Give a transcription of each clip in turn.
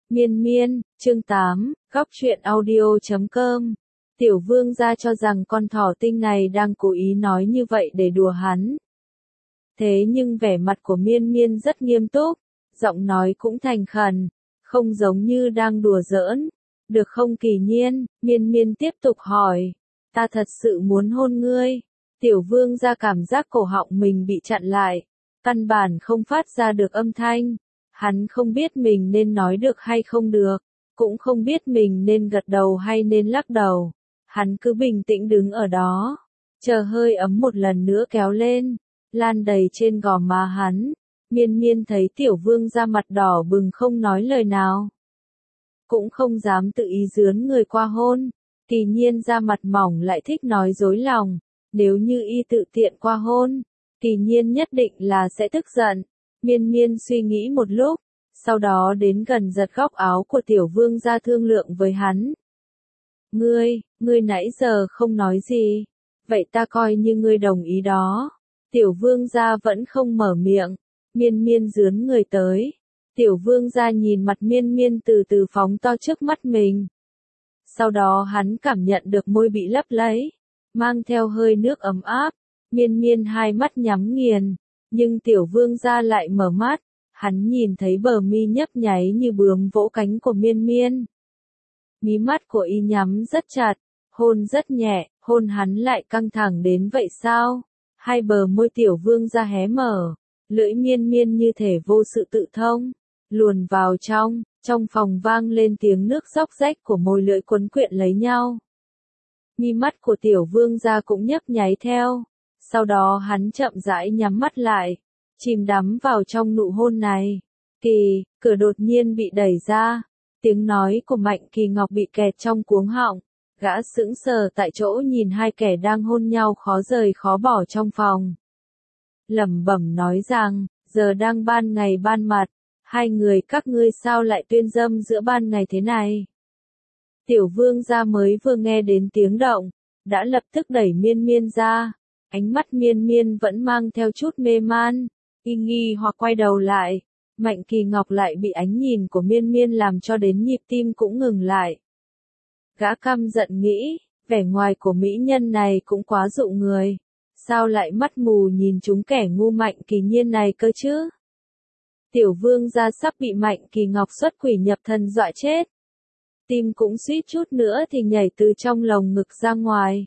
Miên miên, chương 8, góc truyện audio.com. Tiểu vương gia cho rằng con thỏ tinh này đang cố ý nói như vậy để đùa hắn. Thế nhưng vẻ mặt của miên miên rất nghiêm túc, giọng nói cũng thành khẩn, không giống như đang đùa giỡn. Được không Kỳ Nhiên, miên miên tiếp tục hỏi. Ta thật sự muốn hôn ngươi. Tiểu vương gia cảm giác cổ họng mình bị chặn lại, căn bản không phát ra được âm thanh. Hắn không biết mình nên nói được hay không được, cũng không biết mình nên gật đầu hay nên lắc đầu. Hắn cứ bình tĩnh đứng ở đó, chờ hơi ấm một lần nữa kéo lên, lan đầy trên gò má hắn. Miên miên thấy tiểu vương ra mặt đỏ bừng không nói lời nào, cũng không dám tự ý dướn người qua hôn. Kỳ Nhiên ra mặt mỏng lại thích nói dối lòng, nếu như y tự tiện qua hôn, Kỳ Nhiên nhất định là sẽ tức giận. Miên miên suy nghĩ một lúc, sau đó đến gần giật góc áo của tiểu vương ra thương lượng với hắn. Ngươi nãy giờ không nói gì, vậy ta coi như ngươi đồng ý đó. Tiểu vương gia vẫn không mở miệng, miên miên dướn người tới. Tiểu vương gia nhìn mặt miên miên từ từ phóng to trước mắt mình. Sau đó hắn cảm nhận được môi bị lấp lấy, mang theo hơi nước ấm áp. Miên miên hai mắt nhắm nghiền, nhưng tiểu vương gia lại mở mắt, hắn nhìn thấy bờ mi nhấp nháy như bướm vỗ cánh của miên miên. Mí mắt của y nhắm rất chặt, hôn rất nhẹ, hôn hắn lại căng thẳng đến vậy sao? Hai bờ môi tiểu vương gia hé mở, lưỡi miên miên như thể vô sự tự thông, luồn vào trong phòng vang lên tiếng nước róc rách của môi lưỡi quấn quyện lấy nhau. Mí mắt của tiểu vương gia cũng nhấp nháy theo. Sau đó hắn chậm rãi nhắm mắt lại, chìm đắm vào trong nụ hôn này. Cửa đột nhiên bị đẩy ra, tiếng nói của Mạnh Kỳ Ngọc bị kẹt trong cuống họng, gã sững sờ tại chỗ nhìn hai kẻ đang hôn nhau khó rời khó bỏ trong phòng. Lẩm bẩm nói rằng, giờ đang ban ngày ban mặt, hai người các ngươi sao lại tuyên dâm giữa ban ngày thế này? Tiểu vương gia mới vừa nghe đến tiếng động, đã lập tức đẩy miên miên ra. Ánh mắt miên miên vẫn mang theo chút mê man, y nghi hoặc quay đầu lại. Mạnh Kỳ Ngọc lại bị ánh nhìn của miên miên làm cho đến nhịp tim cũng ngừng lại. Gã căm giận nghĩ, vẻ ngoài của mỹ nhân này cũng quá dụ người, sao lại mắt mù nhìn chúng kẻ ngu Mạnh Kỳ Nhiên này cơ chứ? Tiểu vương gia sắp bị Mạnh Kỳ Ngọc xuất quỷ nhập thần dọa chết. Tim cũng suýt chút nữa thì nhảy từ trong lồng ngực ra ngoài.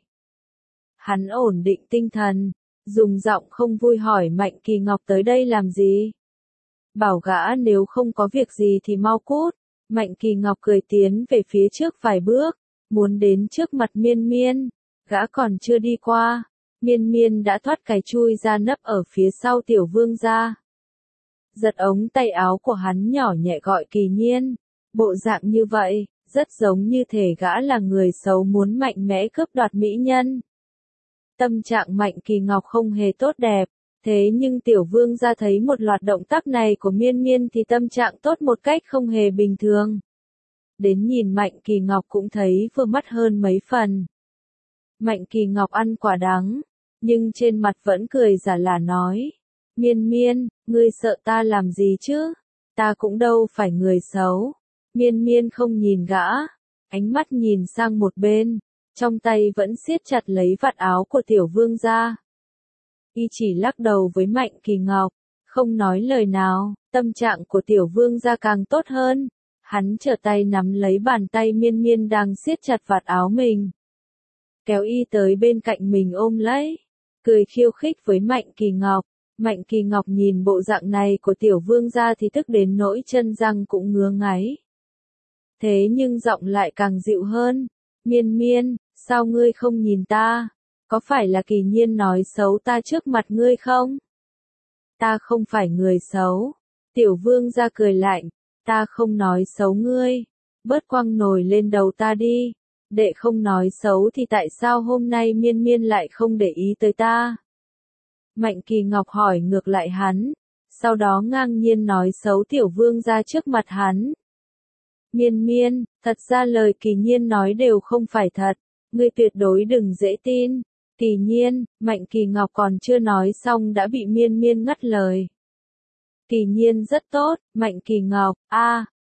Hắn ổn định tinh thần, dùng giọng không vui hỏi Mạnh Kỳ Ngọc tới đây làm gì. Bảo gã nếu không có việc gì thì mau cút. Mạnh Kỳ Ngọc cười tiến về phía trước vài bước, muốn đến trước mặt miên miên. Gã còn chưa đi qua, miên miên đã thoát cái chui ra nấp ở phía sau tiểu vương gia. Giật ống tay áo của hắn nhỏ nhẹ gọi Kỳ Nhiên. Bộ dạng như vậy, rất giống như thể gã là người xấu muốn mạnh mẽ cướp đoạt mỹ nhân. Tâm trạng Mạnh Kỳ Ngọc không hề tốt đẹp, thế nhưng tiểu vương gia thấy một loạt động tác này của miên miên thì tâm trạng tốt một cách không hề bình thường. Đến nhìn Mạnh Kỳ Ngọc cũng thấy vừa mắt hơn mấy phần. Mạnh Kỳ Ngọc ăn quả đắng, nhưng trên mặt vẫn cười giả lả nói. Miên miên, ngươi sợ ta làm gì chứ? Ta cũng đâu phải người xấu. Miên miên không nhìn gã, ánh mắt nhìn sang một bên. Trong tay vẫn siết chặt lấy vạt áo của tiểu vương gia. Y chỉ lắc đầu với Mạnh Kỳ Ngọc, không nói lời nào. Tâm trạng của tiểu vương gia càng tốt hơn. Hắn trở tay nắm lấy bàn tay miên miên đang siết chặt vạt áo mình, kéo y tới bên cạnh mình ôm lấy, cười khiêu khích với Mạnh Kỳ Ngọc. Mạnh Kỳ Ngọc nhìn bộ dạng này của tiểu vương gia thì tức đến nỗi chân răng cũng ngứa ngáy. Thế nhưng giọng lại càng dịu hơn. Miên miên, sao ngươi không nhìn ta? Có phải là Kỳ Nhiên nói xấu ta trước mặt ngươi không? Ta không phải người xấu. Tiểu vương gia cười lạnh, ta không nói xấu ngươi. Bớt quăng nồi lên đầu ta đi. Đệ không nói xấu thì tại sao hôm nay miên miên lại không để ý tới ta? Mạnh Kỳ Ngọc hỏi ngược lại hắn, sau đó ngang nhiên nói xấu tiểu vương gia trước mặt hắn. Miên miên, thật ra lời Kỳ Nhiên nói đều không phải thật, ngươi tuyệt đối đừng dễ tin. Kỳ Nhiên, Mạnh Kỳ Ngọc còn chưa nói xong đã bị miên miên ngắt lời. Kỳ Nhiên rất tốt, Mạnh Kỳ Ngọc,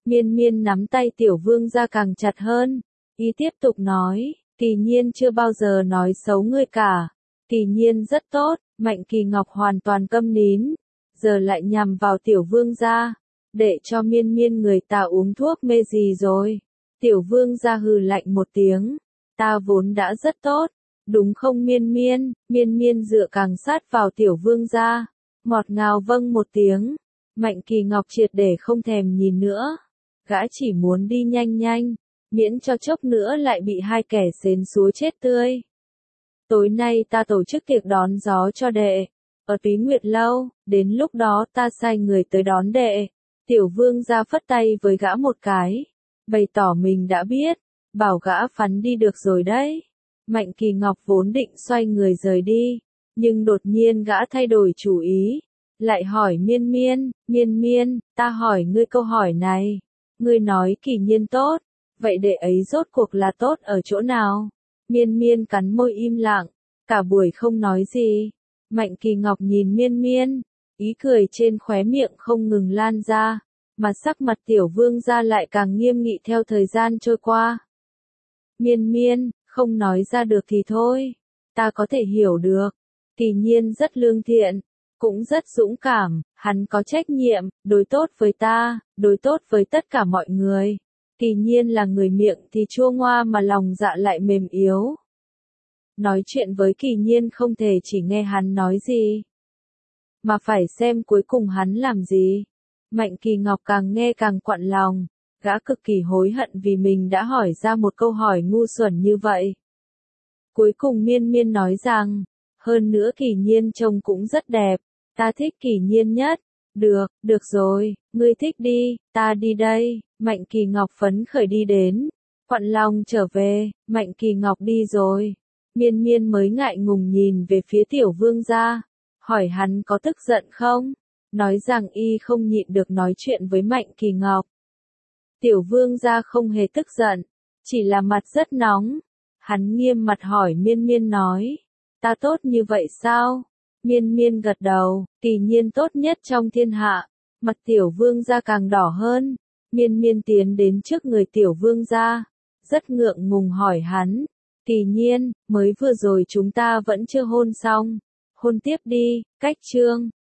Miên Miên nắm tay Tiểu Vương gia càng chặt hơn, y tiếp tục nói, Kỳ Nhiên chưa bao giờ nói xấu ngươi cả, Kỳ Nhiên rất tốt. Mạnh Kỳ Ngọc hoàn toàn câm nín, giờ lại nhằm vào Tiểu Vương gia, để cho Miên Miên người ta uống thuốc mê gì rồi. Tiểu Vương gia hừ lạnh một tiếng, ta vốn đã rất tốt, đúng không Miên Miên? Miên Miên dựa càng sát vào Tiểu Vương gia, ngọt ngào vâng một tiếng. Mạnh Kỳ Ngọc triệt để không thèm nhìn nữa, gã chỉ muốn đi nhanh nhanh, miễn cho chốc nữa lại bị hai kẻ xến xúa chết tươi. Tối nay ta tổ chức tiệc đón gió cho đệ, ở Túy Nguyệt Lâu, đến lúc đó ta sai người tới đón đệ. Tiểu Vương gia phất tay với gã một cái, bày tỏ mình đã biết, bảo gã phắn đi được rồi đấy. Mạnh Kỳ Ngọc vốn định xoay người rời đi, nhưng đột nhiên gã thay đổi chủ ý, lại hỏi Miên Miên, Miên Miên, ta hỏi ngươi câu hỏi này, ngươi nói Kỳ Nhiên tốt, vậy đệ ấy rốt cuộc là tốt ở chỗ nào? Miên Miên cắn môi im lặng, cả buổi không nói gì. Mạnh Kỳ Ngọc nhìn Miên Miên, ý cười trên khóe miệng không ngừng lan ra, mà sắc mặt Tiểu Vương gia lại càng nghiêm nghị theo thời gian trôi qua. Miên Miên, không nói ra được thì thôi, ta có thể hiểu được. Kỳ Nhiên rất lương thiện, cũng rất dũng cảm, hắn có trách nhiệm, đối tốt với ta, đối tốt với tất cả mọi người. Kỳ Nhiên là người miệng thì chua ngoa mà lòng dạ lại mềm yếu. Nói chuyện với Kỳ Nhiên không thể chỉ nghe hắn nói gì, mà phải xem cuối cùng hắn làm gì. Mạnh Kỳ Ngọc càng nghe càng quặn lòng, gã cực kỳ hối hận vì mình đã hỏi ra một câu hỏi ngu xuẩn như vậy. Cuối cùng Miên Miên nói rằng, hơn nữa Kỳ Nhiên trông cũng rất đẹp, ta thích Kỳ Nhiên nhất. Được, được rồi, ngươi thích đi, ta đi đây. Mạnh Kỳ Ngọc phấn khởi đi đến, quặn lòng trở về. Mạnh Kỳ Ngọc đi rồi, Miên Miên mới ngại ngùng nhìn về phía Tiểu Vương gia, hỏi hắn có tức giận không, nói rằng y không nhịn được nói chuyện với Mạnh Kỳ Ngọc. Tiểu Vương gia không hề tức giận, chỉ là mặt rất nóng. Hắn nghiêm mặt hỏi Miên Miên nói, ta tốt như vậy sao? Miên Miên gật đầu, Kỳ Nhiên tốt nhất trong thiên hạ. Mặt Tiểu Vương gia càng đỏ hơn. Miên Miên tiến đến trước người Tiểu Vương gia, rất ngượng ngùng hỏi hắn, Kỳ Nhiên, mới vừa rồi chúng ta vẫn chưa hôn xong, hôn tiếp đi. Cách chương